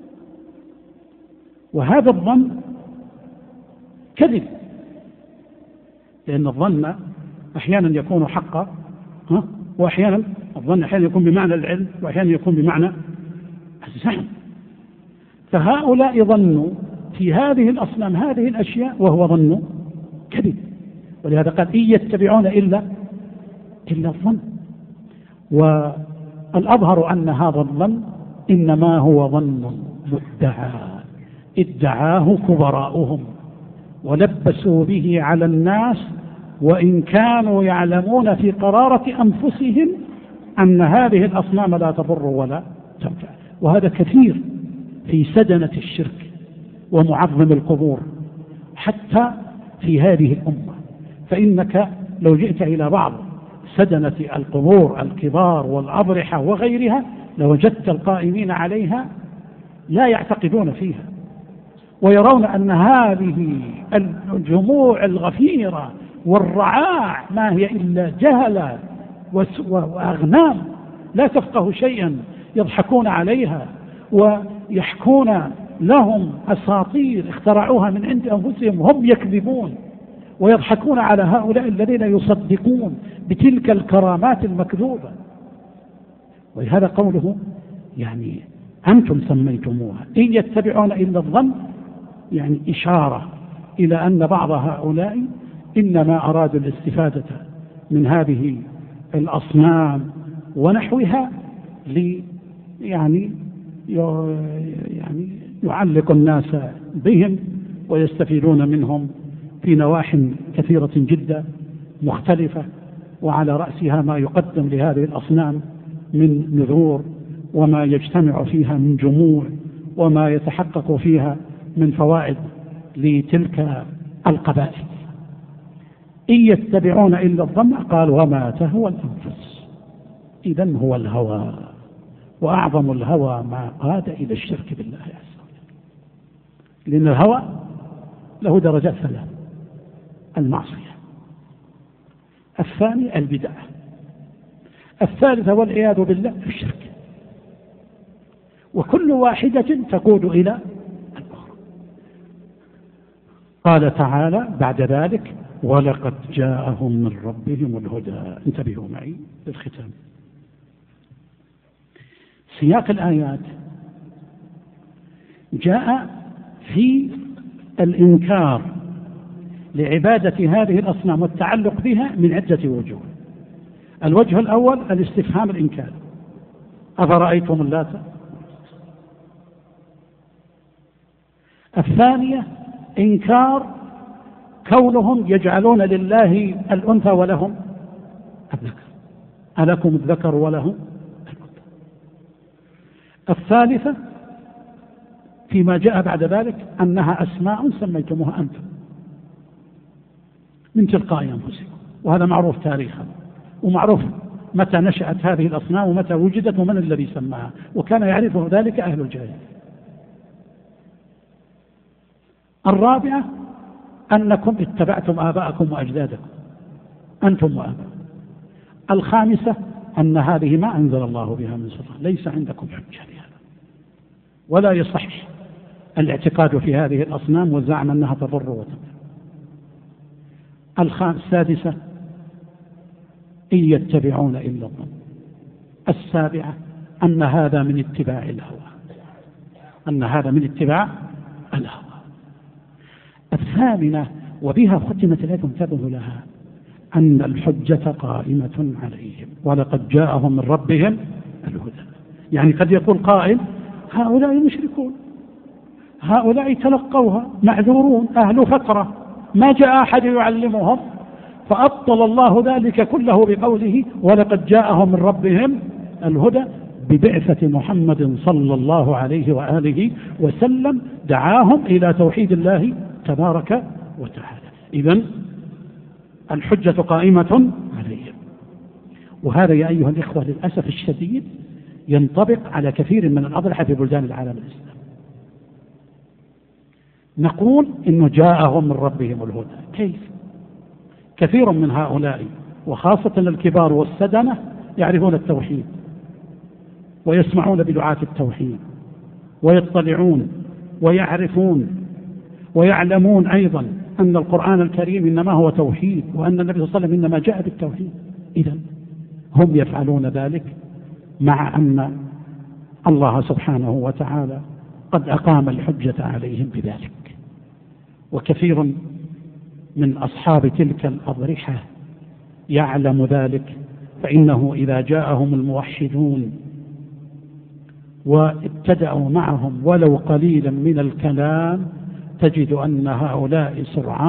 وهذا الظن كذب، لأن الظن أحيانا يكون حقا، وأحيانا الظن أحيانا يكون بمعنى العلم وأحيانا يكون بمعنى الزعم. فهؤلاء ظنوا في هذه الأصنام هذه الأشياء وهو ظن كذب، ولهذا قال إن يتبعون إلا الظن. والأظهر أن هذا الظن إنما هو ظن مدعى ادعاه كبراؤهم ولبسوا به على الناس، وإن كانوا يعلمون في قرارة أنفسهم أن هذه الأصنام لا تضر ولا تنفع. وهذا كثير في سدنة الشرك ومعظم القبور حتى في هذه الأمة. فإنك لو جئت إلى بعض سدنة القبور الكبار والأضرحة وغيرها لوجدت القائمين عليها لا يعتقدون فيها، ويرون أن هذه الجموع الغفيرة والرعاع ما هي إلا جهلة وأغنام لا تفقه شيئا، يضحكون عليها ويحكون لهم أساطير اخترعوها من عند أنفسهم، هم يكذبون ويضحكون على هؤلاء الذين يصدقون بتلك الكرامات المكذوبة. ولهذا قوله يعني أنتم سميتموها إن يتبعون إلا الظن، يعني إشارة إلى أن بعض هؤلاء إنما أرادوا الاستفادة من هذه الأصنام ونحوها يعني يعلق الناس بهم ويستفيدون منهم في نواح كثيرة جدا مختلفة، وعلى رأسها ما يقدم لهذه الأصنام من نذور وما يجتمع فيها من جموع وما يتحقق فيها من فوائد لتلك القبائل. إن يتبعون إلا الظن قال وما تهوى الأنفس، إذن هو الهوى، وأعظم الهوى ما قاد إلى الشرك بالله عز وجل، لأن الهوى له درجات ثلاث: المعصية، الثاني البدعة، الثالثة والعياذ بالله الشرك، وكل واحدة تقود إلى الأخرى. قال تعالى بعد ذلك ولقد جاءهم من ربهم الهدى. انتبهوا معي للختام. سياق الآيات جاء في الإنكار لعبادة هذه الأصنام والتعلق بها من عدة وجوه. الوجه الأول الاستفهام الإنكار: أفرأيتم اللات؟ الثانية إنكار كونهم يجعلون لله الأنثى ولهم الذكر، ألكم الذكر ولهم الأنثى. الثالثة فيما جاء بعد ذلك أنها أسماء سميتموها أنتم من تلقاء أنفسكم، وهذا معروف تاريخا ومعروف متى نشأت هذه الأصنام ومتى وجدت ومن الذي سماها، وكان يعرفه ذلك أهل الجاهلية. الرابعة أنكم اتبعتم آباءكم وأجدادكم أنتم وآباءكم. الخامسة أن هذه ما أنزل الله بها من سلطان، ليس عندكم حجة لهذا، ولا يصح الاعتقاد في هذه الأصنام والزعم أنها تضر وتنفع. السادسة إن يتبعون إلا الظن. السابعة أن هذا من اتباع الهوى، أن هذا من اتباع الهوى. الثامنة وبها ختمت الآية انتبهوا لها: أن الحجة قائمة عليهم ولقد جاءهم من ربهم الهدى. يعني قد يقول قائل: هؤلاء مشركون، هؤلاء تلقوها معذورون أهل فترة ما جاء أحد يعلمهم، فأبطل الله ذلك كله بقوله ولقد جاءهم من ربهم الهدى ببعثة محمد صلى الله عليه وآله وسلم، دعاهم إلى توحيد الله تبارك وتعالى. إذن الحجة قائمة عليهم. وهذا يا أيها الإخوة للأسف الشديد ينطبق على كثير من الأضرحة في بلدان العالم الإسلامي. نقول إنه جاءهم من ربهم الهدى. كيف؟ كثير من هؤلاء وخاصة الكبار والسدنة يعرفون التوحيد ويسمعون بدعاة التوحيد ويطلعون ويعرفون ويعلمون أيضا أن القرآن الكريم إنما هو توحيد، وأن النبي صلى الله عليه وسلم إنما جاء بالتوحيد. إذن هم يفعلون ذلك مع أن الله سبحانه وتعالى قد أقام الحجة عليهم بذلك. وكثير من أصحاب تلك الأضرحة يعلم ذلك، فإنه إذا جاءهم الموحدون وابتدأوا معهم ولو قليلا من الكلام تجد أن هؤلاء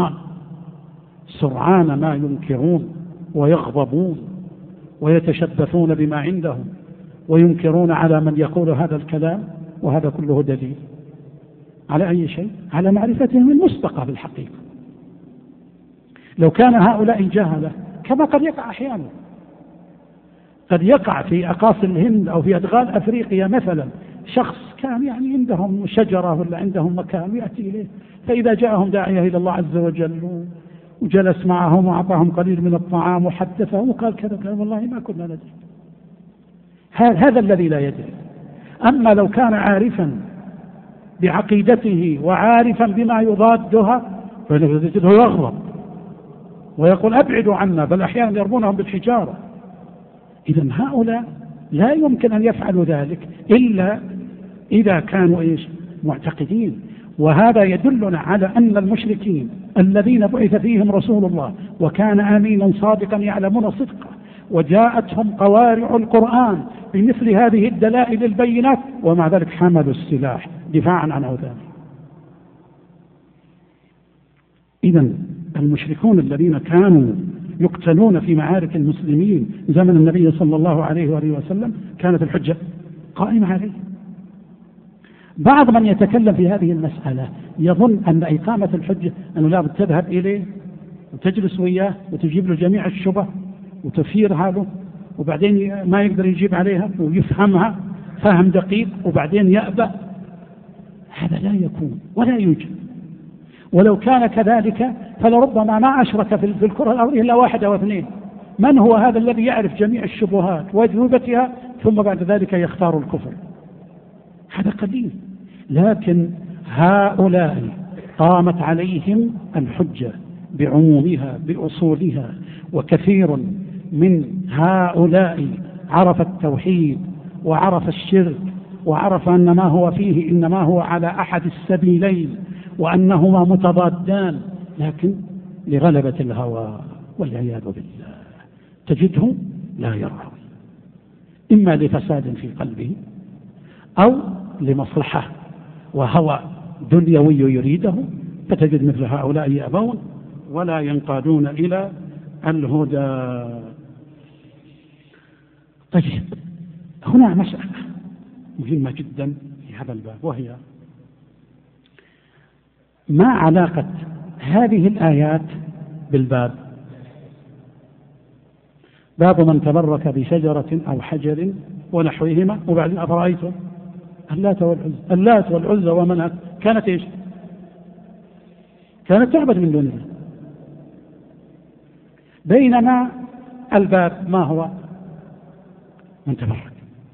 سرعان ما ينكرون ويغضبون ويتشبثون بما عندهم وينكرون على من يقول هذا الكلام. وهذا كله دليل على أي شيء؟ على معرفتهم المسبقة بالحقيقة. لو كان هؤلاء جهلة كما قد يقع أحيانا، قد يقع في أقاصي الهند أو في أدغال أفريقيا مثلا شخص كان يعني عندهم شجرة ولا عندهم مكان يأتي إليه، فإذا جاءهم داعية إلى الله عز وجل وجلس معهم وأعطاهم قليل من الطعام وحدثهم وقال كذا، قال والله ما كنا ندري. هذا الذي لا يدري. أما لو كان عارفا بعقيدته وعارفا بما يضادها فإنه يغضب ويقول أبعدوا عنا، بل أحيانا يرمونهم بالحجارة. إذن هؤلاء لا يمكن أن يفعلوا ذلك إلا إذا كانوا معتقدين. وهذا يدلنا على أن المشركين الذين بعث فيهم رسول الله وكان أمينا صادقا يعلمون صدقه وجاءتهم قوارع القرآن بمثل هذه الدلائل البينات، ومع ذلك حملوا السلاح دفاعا عن أوثانهم. إذن المشركون الذين كانوا يقتلون في معارك المسلمين زمن النبي صلى الله عليه وآله وسلم كانت الحجة قائمة عليه. بعض من يتكلم في هذه المسألة يظن أن إقامة الحجة أنه لا بد تذهب إليه وتجلس وياه وتجيب له جميع الشبه وتثيرها له، وبعدين ما يقدر يجيب عليها ويفهمها فهم دقيق وبعدين يأبى. هذا لا يكون ولا يوجد. ولو كان كذلك فلربما ما أشرك في الكرة الأرضية إلا واحد أو اثنين. من هو هذا الذي يعرف جميع الشبهات وأجوبتها ثم بعد ذلك يختار الكفر؟ هذا قليل. لكن هؤلاء قامت عليهم الحجة بعمومها بأصولها، وكثير من هؤلاء عرف التوحيد وعرف الشرك وعرف أن ما هو فيه إنما هو على أحد السبيلين وأنهما متضادان، لكن لغلبة الهوى والعياذ بالله تجده لا يرى، إما لفساد في قلبه أو لمصلحة وهوى دنيوي يريده، فتجد مثل هؤلاء يأبون ولا ينقادون إلى الهدى. طيب، هنا مسألة مهمة جدا في هذا الباب، وهي ما علاقة هذه الآيات بالباب؟ باب من تبرك بشجرة أو حجر ونحوهما، وبعدين أفرأيتم اللات والعزى ومنات كانت إيش؟ كانت تعبد من دون الله. بينما الباب ما هو؟ من تبرك.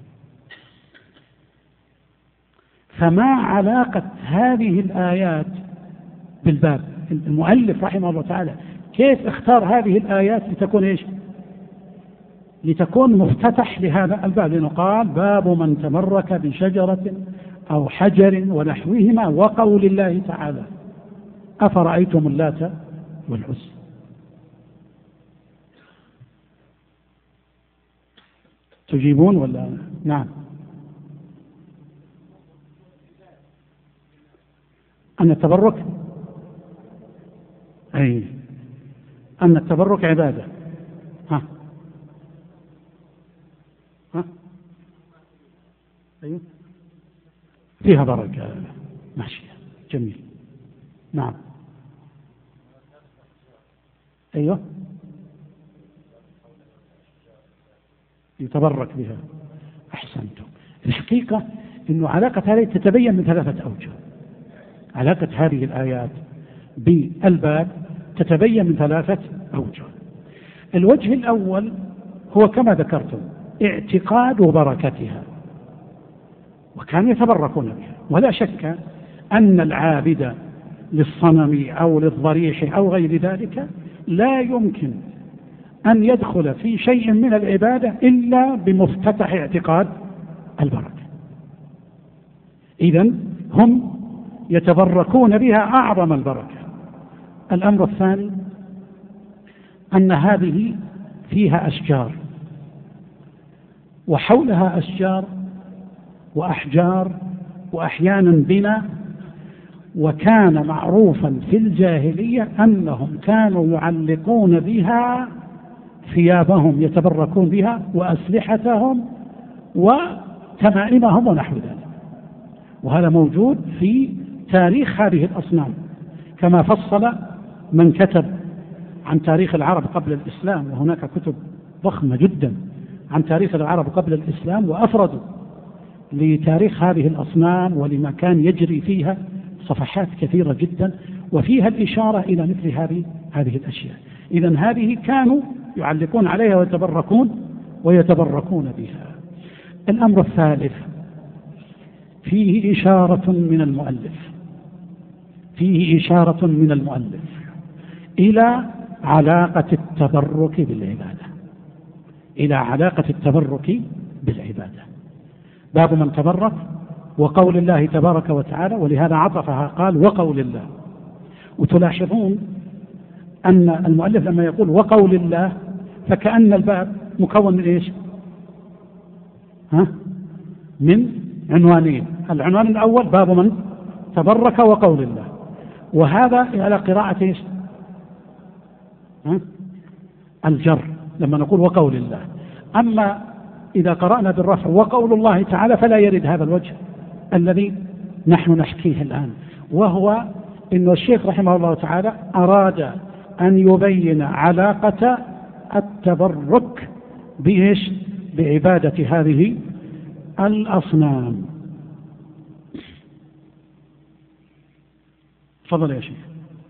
فما علاقة هذه الآيات بالباب؟ المؤلف رحمه الله تعالى كيف اختار هذه الآيات لتكون إيش؟ لتكون مفتتح لهذا الباب، لأنه قال باب من تبرك بشجرة أو حجر ونحوهما، وقول الله تعالى أفرأيتم اللات والعزى. تجيبون ولا؟ نعم. أن التبرك أن التبرك عبادة. أيوه فيها بركة، ماشي، جميل. نعم. أيوه يتبرك بها. أحسنتم. الحقيقة أنه علاقة هذه تتبين من ثلاثة أوجه. علاقة هذه الآيات بالباب تتبين من ثلاثة أوجه. الوجه الأول هو كما ذكرتم اعتقاد بركتها، وكانوا يتبركون بها. ولا شك أن العابد للصنم أو للضريح أو غير ذلك لا يمكن أن يدخل في شيء من العبادة إلا بمفتتح اعتقاد البركة. إذن هم يتبركون بها أعظم البركة. الأمر الثاني أن هذه فيها أشجار، وحولها أشجار وأحجار وأحيانا بنا، وكان معروفا في الجاهلية أنهم كانوا يعلقون بها ثيابهم يتبركون بها وأسلحتهم وتمائمهم ونحو ذلك. وهذا موجود في تاريخ هذه الأصنام، كما فصل من كتب عن تاريخ العرب قبل الإسلام، وهناك كتب ضخمة جدا عن تاريخ العرب قبل الإسلام، وأفردوا لتاريخ هذه الأصنام ولما كان يجري فيها صفحات كثيرة جدا، وفيها الإشارة إلى مثل هذه الأشياء. إذن هذه كانوا يعلقون عليها ويتبركون بها. الأمر الثالث فيه إشارة من المؤلف إلى علاقة التبرك بالعبادة، باب من تبرك وقول الله تبارك وتعالى، ولهذا عطفها قال وقول الله. وتلاحظون أن المؤلف لما يقول وقول الله فكأن الباب مكون من إيش؟ من عنوانين. العنوان الأول باب من تبرك وقول الله، وهذا على قراءة إيش؟ الجر لما نقول وقول الله. أما إذا قرأنا بالرفع وقول الله تعالى فلا يرد هذا الوجه الذي نحن نحكيه الآن، وهو إن الشيخ رحمه الله تعالى أراد أن يبين علاقة التبرك بإيش؟ بعبادة هذه الأصنام. تفضل يا شيخ.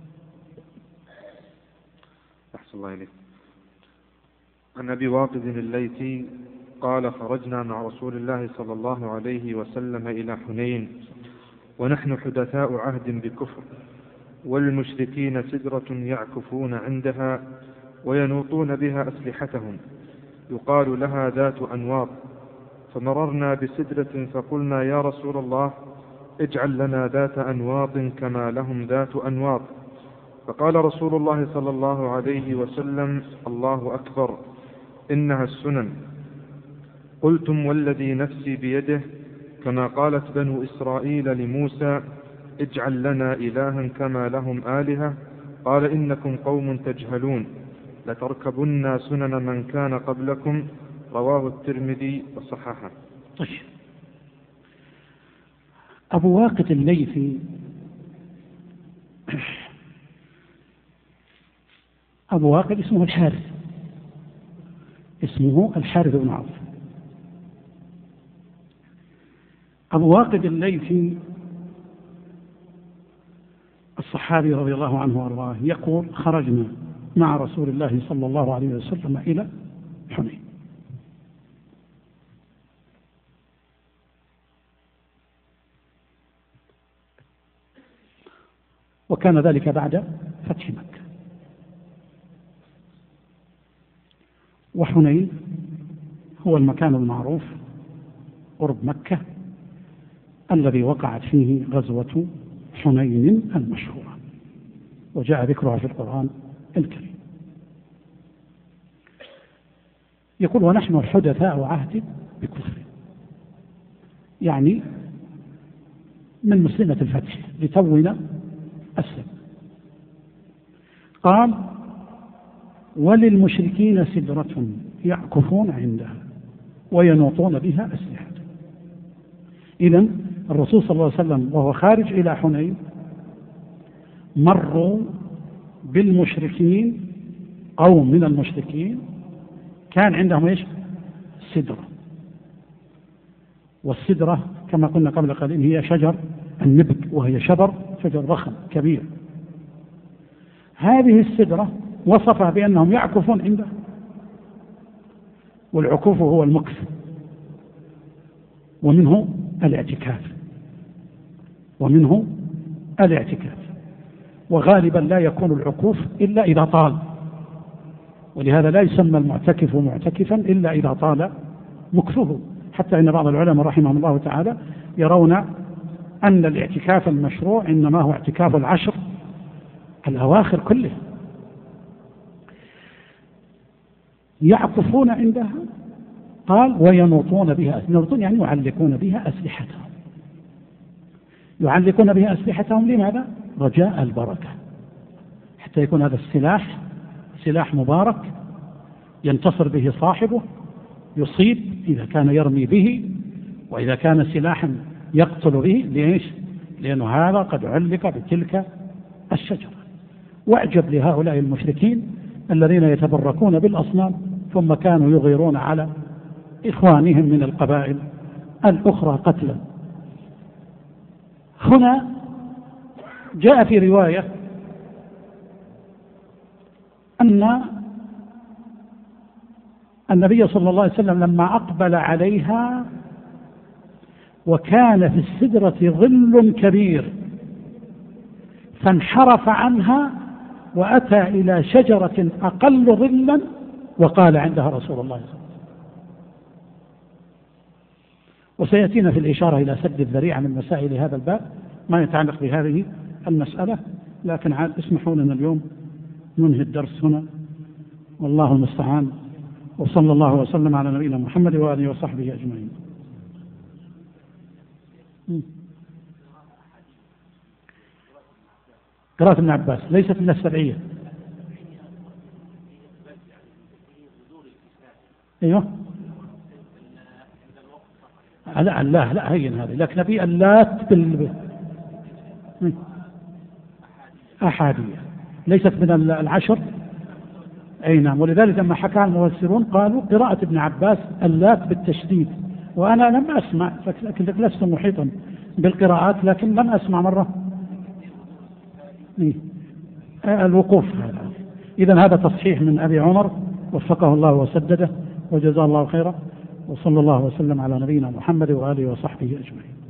أحسن الله إليك. عن أبي واقد الليثي قال: خرجنا مع رسول الله صلى الله عليه وسلم إلى حنين ونحن حدثاء عهد بكفر، والمشركين سدرة يعكفون عندها وينوطون بها أسلحتهم، يقال لها ذات أنواط. فمررنا بسدرة فقلنا: يا رسول الله، اجعل لنا ذات أنواط كما لهم ذات أنواط. فقال رسول الله صلى الله عليه وسلم: الله أكبر، إنها السنن. قلتم: والذي نفسي بيده، كما قالت بنو إسرائيل لموسى: اجعل لنا إلها كما لهم آلهة. قال: إنكم قوم تجهلون، لتركبن سنن من كان قبلكم. رواه الترمذي وصححه. طيب، أبو واقد الليثي أبو واقد اسمه الحارث بن عوف. أبو واقد الليثي الصحابي رضي الله عنه وارضاه يقول: خرجنا مع رسول الله صلى الله عليه وسلم إلى حنين. وكان ذلك بعد فتح مكة. وحنين هو المكان المعروف قرب مكة الذي وقعت فيه غزوة حنين المشهورة، وجاء ذكرها في القرآن الكريم. يقول: ونحن حدثاء عهد بكفر، يعني من مسلمة الفتح لتونا أسلم. قال: وللمشركين سدرة يعكفون عندها وينوطون بها أسلحة. إذن الرسول صلى الله عليه وسلم وهو خارج إلى حنين مروا بالمشركين، قوم من المشركين كان عندهم إيش؟ سدرة. والسدرة كما قلنا قبل قليل هي شجر النبت، وهي شجر ضخم كبير. هذه السدرة وصفها بأنهم يعكفون عنده، والعكوف هو المكث، ومنه الاعتكاف، وغالبا لا يكون العكوف إلا إذا طال، ولهذا لا يسمى المعتكف معتكفا إلا إذا طال مكثه. حتى إن بعض العلماء رحمهم الله تعالى يرون أن الاعتكاف المشروع إنما هو اعتكاف العشر الأواخر كلها. يعكفون عندها، قال وينوطون بها، ينوطون يعني يعلقون بها أسلحتهم. يعلقون بها أسلحتهم لماذا؟ رجاء البركة، حتى يكون هذا السلاح سلاح مبارك ينتصر به صاحبه، يصيب إذا كان يرمي به، وإذا كان سلاحا يقتل به. ليش؟ لأنه هذا قد علق بتلك الشجرة. واعجب لهؤلاء المشركين الذين يتبركون بالأصنام ثم كانوا يغيرون على إخوانهم من القبائل الأخرى قتلا. هنا جاء في رواية أن النبي صلى الله عليه وسلم لما أقبل عليها وكان في السدرة ظل كبير فانحرف عنها وأتى إلى شجرة أقل ظلا وقال عندها رسول الله صلى الله عليه وسلم. وسيأتينا في الإشارة إلى سد الذريعة من مسائل هذا الباب ما يتعلق بهذه المسألة، لكن اسمحوا لنا اليوم ننهي الدرس هنا، والله المستعان، وصلى الله وسلم على نبينا محمد وآله وصحبه أجمعين. قراءة ابن عباس ليست من السبعية. أيوه لا هين هذه، لكن نبي اللات أحادية ليست من العشر. أي نعم. ولذلك لما حكى المفسرون قالوا قراءة ابن عباس اللات بالتشديد، وأنا لم أسمع، لكن لست محيطا بالقراءات، لكن لم أسمع مرة الوقوف هذا. إذن هذا تصحيح من أبي عمر وفقه الله وسدده وجزاه الله خيرا، وصلى الله وسلم على نبينا محمد وآله وصحبه أجمعين.